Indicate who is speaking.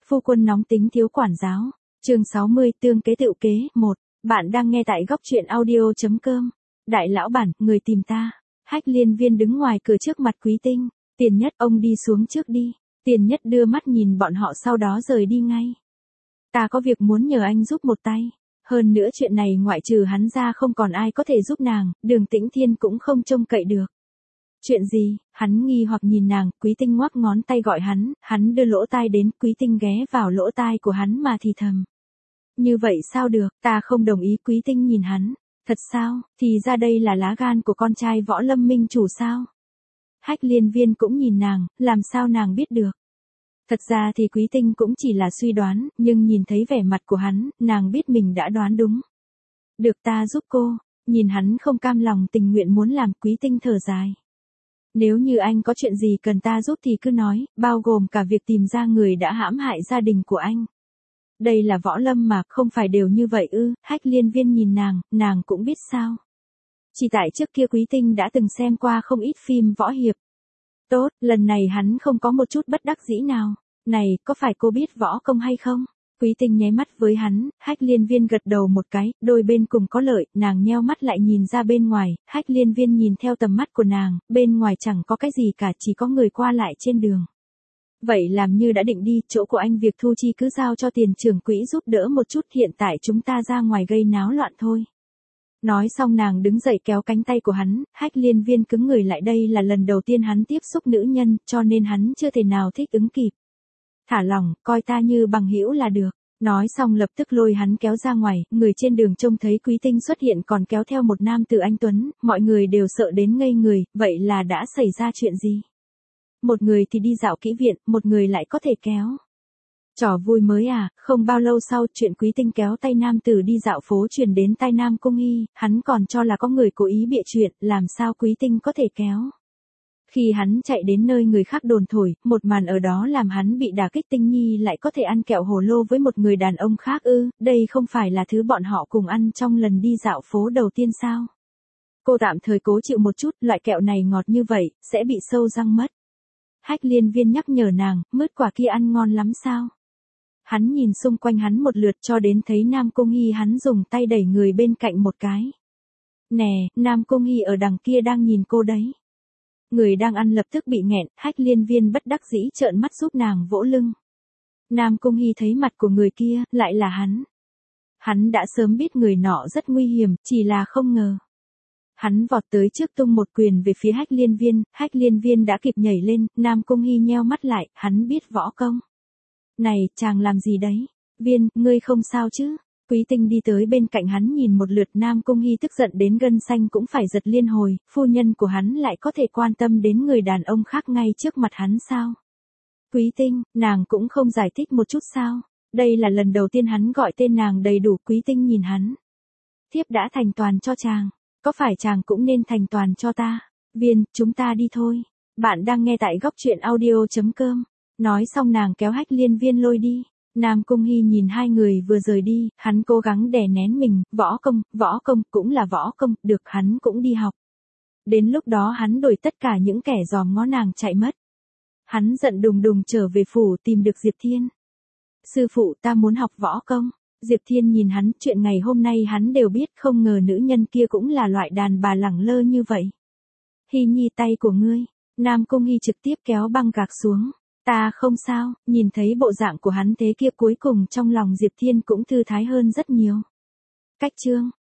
Speaker 1: Phu quân nóng tính thiếu quản giáo. Chương 60 tương kế tựu kế 1. Bạn đang nghe tại góc truyện audio.com. Đại lão bản, người tìm ta. Hách Liên Viên đứng ngoài cửa trước mặt Quý Tinh. Tiền Nhất, ông đi xuống trước đi. Tiền Nhất đưa mắt nhìn bọn họ sau đó rời đi ngay. Ta có việc muốn nhờ anh giúp một tay. Hơn nữa chuyện này ngoại trừ hắn ra không còn ai có thể giúp nàng, Đường Tĩnh Thiên cũng không trông cậy được. Chuyện gì? Hắn nghi hoặc nhìn nàng, Quý Tinh ngoắc ngón tay gọi hắn đưa lỗ tai đến, Quý Tinh ghé vào lỗ tai của hắn mà thì thầm. Như vậy sao được, ta không đồng ý. Quý Tinh nhìn hắn. Thật sao, thì ra đây là lá gan của con trai Võ Lâm Minh chủ sao? Hách Liên Viên cũng nhìn nàng, làm sao nàng biết được? Thật ra thì Quý Tinh cũng chỉ là suy đoán, nhưng nhìn thấy vẻ mặt của hắn, nàng biết mình đã đoán đúng. Được, ta giúp cô. Nhìn hắn không cam lòng tình nguyện muốn làm, Quý Tinh thở dài. Nếu như anh có chuyện gì cần ta giúp thì cứ nói, bao gồm cả việc tìm ra người đã hãm hại gia đình của anh. Đây là võ lâm mà, không phải đều như vậy ư? Hách Liên Viên nhìn nàng cũng biết sao. Chỉ tại trước kia Quý Tinh đã từng xem qua không ít phim võ hiệp. Tốt, lần này hắn không có một chút bất đắc dĩ nào. Này, có phải cô biết võ công hay không? Quý Tinh nháy mắt với hắn, Hách Liên Viên gật đầu một cái, đôi bên cùng có lợi, nàng nheo mắt lại nhìn ra bên ngoài, Hách Liên Viên nhìn theo tầm mắt của nàng, bên ngoài chẳng có cái gì cả, chỉ có người qua lại trên đường. Vậy làm như đã định đi, chỗ của anh việc thu chi cứ giao cho tiền trưởng quỹ giúp đỡ một chút, hiện tại chúng ta ra ngoài gây náo loạn thôi. Nói xong nàng đứng dậy kéo cánh tay của hắn, Hách Liên Viên cứng người lại, đây là lần đầu tiên hắn tiếp xúc nữ nhân, cho nên hắn chưa thể nào thích ứng kịp. Thả lỏng, coi ta như bằng hữu là được. Nói xong lập tức lôi hắn kéo ra ngoài, người trên đường trông thấy Quý Tinh xuất hiện còn kéo theo một nam tử anh tuấn, mọi người đều sợ đến ngây người, vậy là đã xảy ra chuyện gì? Một người thì đi dạo kỹ viện, một người lại có thể kéo. Trò vui mới à? Không bao lâu sau, chuyện Quý Tinh kéo tay nam tử đi dạo phố truyền đến tai Nam Cung Hy, hắn còn cho là có người cố ý bịa chuyện, làm sao Quý Tinh có thể kéo. Khi hắn chạy đến nơi người khác đồn thổi, một màn ở đó làm hắn bị đả kích. Tinh Nhi lại có thể ăn kẹo hồ lô với một người đàn ông khác ư? Đây không phải là thứ bọn họ cùng ăn trong lần đi dạo phố đầu tiên sao? Cô tạm thời cố chịu một chút, loại kẹo này ngọt như vậy, sẽ bị sâu răng mất. Hách Liên Viên nhắc nhở nàng, mứt quả kia ăn ngon lắm sao? Hắn nhìn xung quanh hắn một lượt cho đến thấy Nam Cung Hy, hắn dùng tay đẩy người bên cạnh một cái. Nè, Nam Cung Hy ở đằng kia đang nhìn cô đấy. Người đang ăn lập tức bị nghẹn, Hách Liên Viên bất đắc dĩ trợn mắt giúp nàng vỗ lưng. Nam Cung Hy thấy mặt của người kia, lại là hắn. Hắn đã sớm biết người nọ rất nguy hiểm, chỉ là không ngờ. Hắn vọt tới trước tung một quyền về phía Hách Liên Viên đã kịp nhảy lên, Nam Cung Hy nheo mắt lại, hắn biết võ công. Này, chàng làm gì đấy? Viên, ngươi không sao chứ? Quý Tinh đi tới bên cạnh hắn nhìn một lượt, Nam Cung Hy tức giận đến gân xanh cũng phải giật liên hồi, phu nhân của hắn lại có thể quan tâm đến người đàn ông khác ngay trước mặt hắn sao? Quý Tinh, nàng cũng không giải thích một chút sao? Đây là lần đầu tiên hắn gọi tên nàng đầy đủ. Quý Tinh nhìn hắn. Thiếp đã thành toàn cho chàng, có phải chàng cũng nên thành toàn cho ta? Viên, chúng ta đi thôi. Bạn đang nghe tại góc truyện audio.com. Nói xong nàng kéo Hách Liên Viên lôi đi. Nam Cung Hy nhìn hai người vừa rời đi, hắn cố gắng đè nén mình, võ công, cũng là võ công, được hắn cũng đi học. Đến lúc đó hắn đuổi tất cả những kẻ dòm ngó nàng chạy mất. Hắn giận đùng đùng trở về phủ tìm được Diệp Thiên. Sư phụ, ta muốn học võ công. Diệp Thiên nhìn hắn, chuyện ngày hôm nay hắn đều biết, không ngờ nữ nhân kia cũng là loại đàn bà lẳng lơ như vậy. Hy Nhi, tay của ngươi. Nam Cung Hy trực tiếp kéo băng gạc xuống. Ta không sao, nhìn thấy bộ dạng của hắn thế kia cuối cùng trong lòng Diệp Thiên cũng thư thái hơn rất nhiều. Cách chương